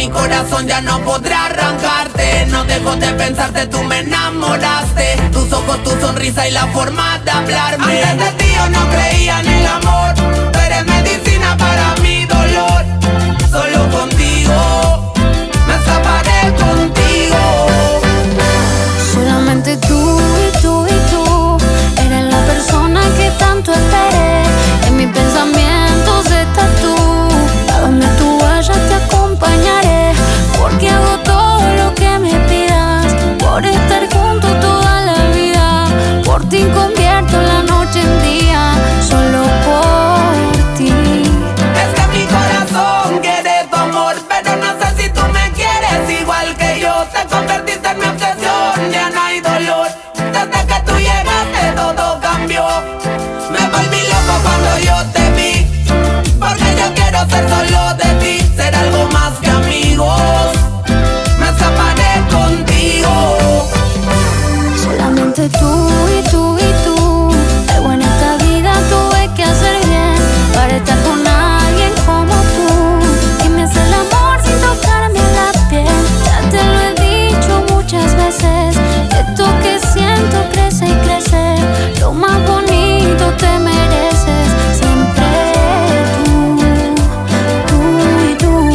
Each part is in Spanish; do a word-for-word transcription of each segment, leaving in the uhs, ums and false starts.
mi corazón ya no podrá arrancarte. No dejo de pensarte, tú me enamoraste. Tus ojos, tu sonrisa y la forma de hablarme. Antes de ti yo no creía en el amor. Tú eres medicina para mi dolor. Solo contigo me escaparé contigo. Solamente tú y tú y tú eres la persona que tanto esperé. En mis pensamientos estás tú. A donde tú vayas te acompañaré, porque hago todo lo que me pidas, por estar junto toda la vida. Por ti convierto la noche en día, solo por ti. Es que mi corazón quiere tu amor, pero no sé si tú me quieres igual que yo. Te convertiste en mi obsesión, ya no hay dolor. Desde que tú llegaste todo cambió. Me volví loco cuando yo te vi, porque yo quiero ser solo de ti, ser algo más que amigos. Me escaparé contigo. Solamente tú y tú y tú. Algo en esta vida tuve que hacer bien para estar con alguien como tú, que me hace el amor sin tocarme la piel. Ya te lo he dicho muchas veces, esto que siento crece y crece. Lo más bonito te mereces, siempre tú, tú y tú.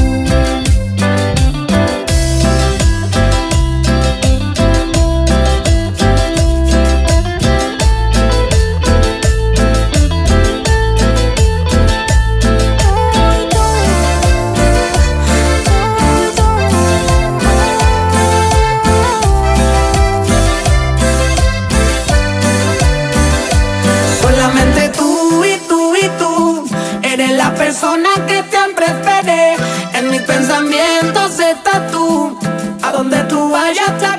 Solamente tú y tú y tú eres la persona que siempre esperé. En mis pensamientos estás tú. A donde tú vayas te